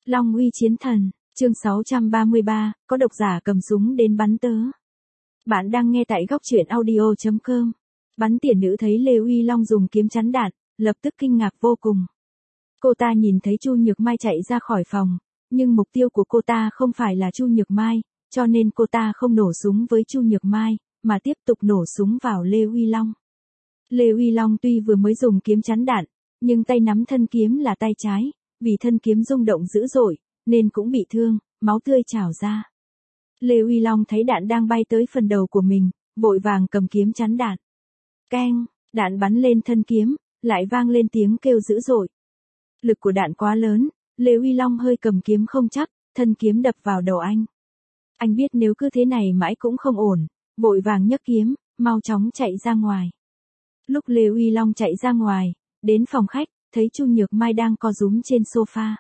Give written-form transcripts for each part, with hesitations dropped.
Long uy chiến thần, chương 633, có độc giả cầm súng đến bắn tớ. Bạn đang nghe tại góc truyện audio.com. Bắn tỉa nữ thấy Lê Uy Long dùng kiếm chắn đạn, lập tức kinh ngạc vô cùng. Cô ta nhìn thấy Chu Nhược Mai chạy ra khỏi phòng, nhưng mục tiêu của cô ta không phải là Chu Nhược Mai, cho nên cô ta không nổ súng với Chu Nhược Mai, mà tiếp tục nổ súng vào Lê Uy Long. Lê Uy Long tuy vừa mới dùng kiếm chắn đạn, nhưng tay nắm thân kiếm là tay trái, vì thân kiếm rung động dữ dội, nên cũng bị thương, máu tươi trào ra. Lê Uy Long thấy đạn đang bay tới phần đầu của mình, vội vàng cầm kiếm chắn đạn. Keng, đạn bắn lên thân kiếm, lại vang lên tiếng kêu dữ dội. Lực của đạn quá lớn, Lê Uy Long hơi cầm kiếm không chắc, thân kiếm đập vào đầu anh. Anh biết nếu cứ thế này mãi cũng không ổn, vội vàng nhấc kiếm, mau chóng chạy ra ngoài. Lúc Lê Uy Long chạy ra ngoài, đến phòng khách, thấy Chu Nhược Mai đang co rúm trên sofa.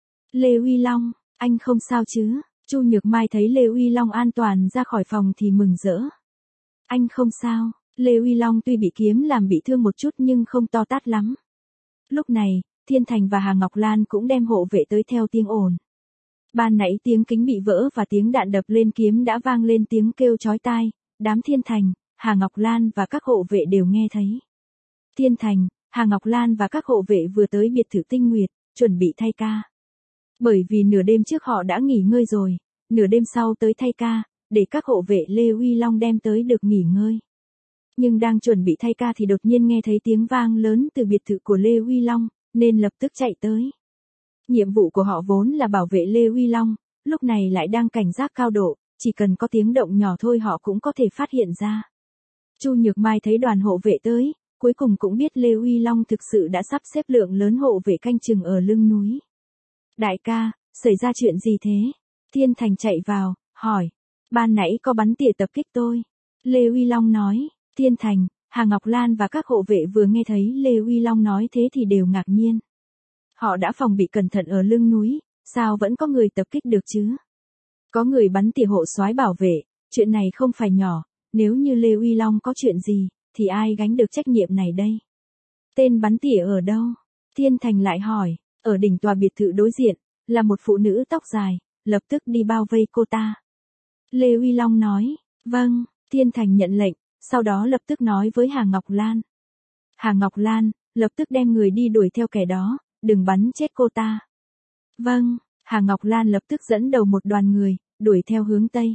Lê Uy Long, anh không sao chứ? Chu Nhược Mai thấy Lê Uy Long an toàn ra khỏi phòng thì mừng rỡ. Anh không sao, Lê Uy Long tuy bị kiếm làm bị thương một chút nhưng không to tát lắm. Lúc này, Thiên Thành và Hà Ngọc Lan cũng đem hộ vệ tới theo tiếng ồn. Ban nãy tiếng kính bị vỡ và tiếng đạn đập lên kiếm đã vang lên tiếng kêu chói tai, đám Thiên Thành, Hà Ngọc Lan và các hộ vệ đều nghe thấy. Thiên Thành, Hà Ngọc Lan và các hộ vệ vừa tới biệt thự Tinh Nguyệt, chuẩn bị thay ca. Bởi vì nửa đêm trước họ đã nghỉ ngơi rồi, nửa đêm sau tới thay ca, để các hộ vệ Lê Uy Long đem tới được nghỉ ngơi. Nhưng đang chuẩn bị thay ca thì đột nhiên nghe thấy tiếng vang lớn từ biệt thự của Lê Uy Long, nên lập tức chạy tới. Nhiệm vụ của họ vốn là bảo vệ Lê Uy Long, lúc này lại đang cảnh giác cao độ, chỉ cần có tiếng động nhỏ thôi họ cũng có thể phát hiện ra. Chu Nhược Mai thấy đoàn hộ vệ tới, cuối cùng cũng biết Lê Uy Long thực sự đã sắp xếp lượng lớn hộ vệ canh chừng ở lưng núi. Đại ca, xảy ra chuyện gì thế? Thiên Thành chạy vào, hỏi. Ban nãy có bắn tỉa tập kích tôi. Lê Uy Long nói. Thiên Thành, Hà Ngọc Lan và các hộ vệ vừa nghe thấy Lê Uy Long nói thế thì đều ngạc nhiên. Họ đã phòng bị cẩn thận ở lưng núi, sao vẫn có người tập kích được chứ? Có người bắn tỉa hộ soái bảo vệ, chuyện này không phải nhỏ, nếu như Lê Uy Long có chuyện gì, thì ai gánh được trách nhiệm này đây? Tên bắn tỉa ở đâu? Thiên Thành lại hỏi. Ở đỉnh tòa biệt thự đối diện, là một phụ nữ tóc dài, lập tức đi bao vây cô ta. Lê Uy Long nói. Vâng, Thiên Thành nhận lệnh, sau đó lập tức nói với Hà Ngọc Lan. Hà Ngọc Lan, lập tức đem người đi đuổi theo kẻ đó, đừng bắn chết cô ta. Vâng, Hà Ngọc Lan lập tức dẫn đầu một đoàn người, đuổi theo hướng Tây.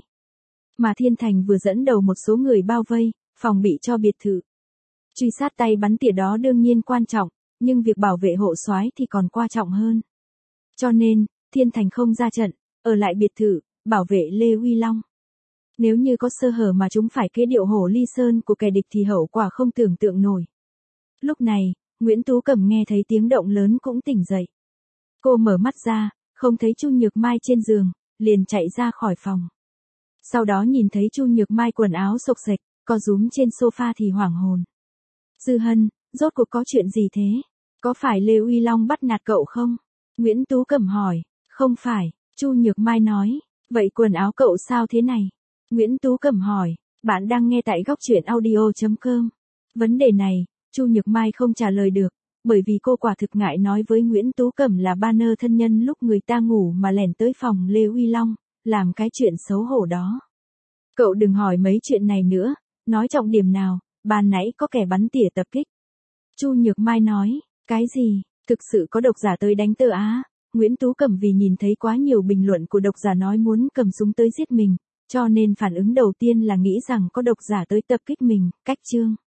Mà Thiên Thành vừa dẫn đầu một số người bao vây, phòng bị cho biệt thự. Truy sát tay bắn tỉa đó đương nhiên quan trọng, nhưng việc bảo vệ hộ soái thì còn quan trọng hơn. Cho nên, Thiên Thành không ra trận, ở lại biệt thự, bảo vệ Lê Uy Long. Nếu như có sơ hở mà chúng phải kế điệu hổ ly sơn của kẻ địch thì hậu quả không tưởng tượng nổi. Lúc này, Nguyễn Tú Cẩm nghe thấy tiếng động lớn cũng tỉnh dậy. Cô mở mắt ra, không thấy Chu Nhược Mai trên giường, liền chạy ra khỏi phòng. Sau đó nhìn thấy Chu Nhược Mai quần áo xộc xệch, co rúm trên sofa thì hoảng hồn. Dư Hân, rốt cuộc có chuyện gì thế? Có phải Lê Uy Long bắt nạt cậu không? Nguyễn Tú Cẩm hỏi. Không phải, Chu Nhược Mai nói. Vậy quần áo cậu sao thế này? Nguyễn Tú Cẩm hỏi. Bạn đang nghe tại góc truyện audio.com. Vấn đề này, Chu Nhược Mai không trả lời được, bởi vì cô quả thực ngại nói với Nguyễn Tú Cẩm là banner thân nhân lúc người ta ngủ mà lẻn tới phòng Lê Uy Long, làm cái chuyện xấu hổ đó. Cậu đừng hỏi mấy chuyện này nữa, nói trọng điểm nào, ban nãy có kẻ bắn tỉa tập kích. Chu Nhược Mai nói. Cái gì? Thực sự có độc giả tới đánh tớ á? Nguyễn Tú Cẩm vì nhìn thấy quá nhiều bình luận của độc giả nói muốn cầm súng tới giết mình, cho nên phản ứng đầu tiên là nghĩ rằng có độc giả tới tập kích mình, cách chương.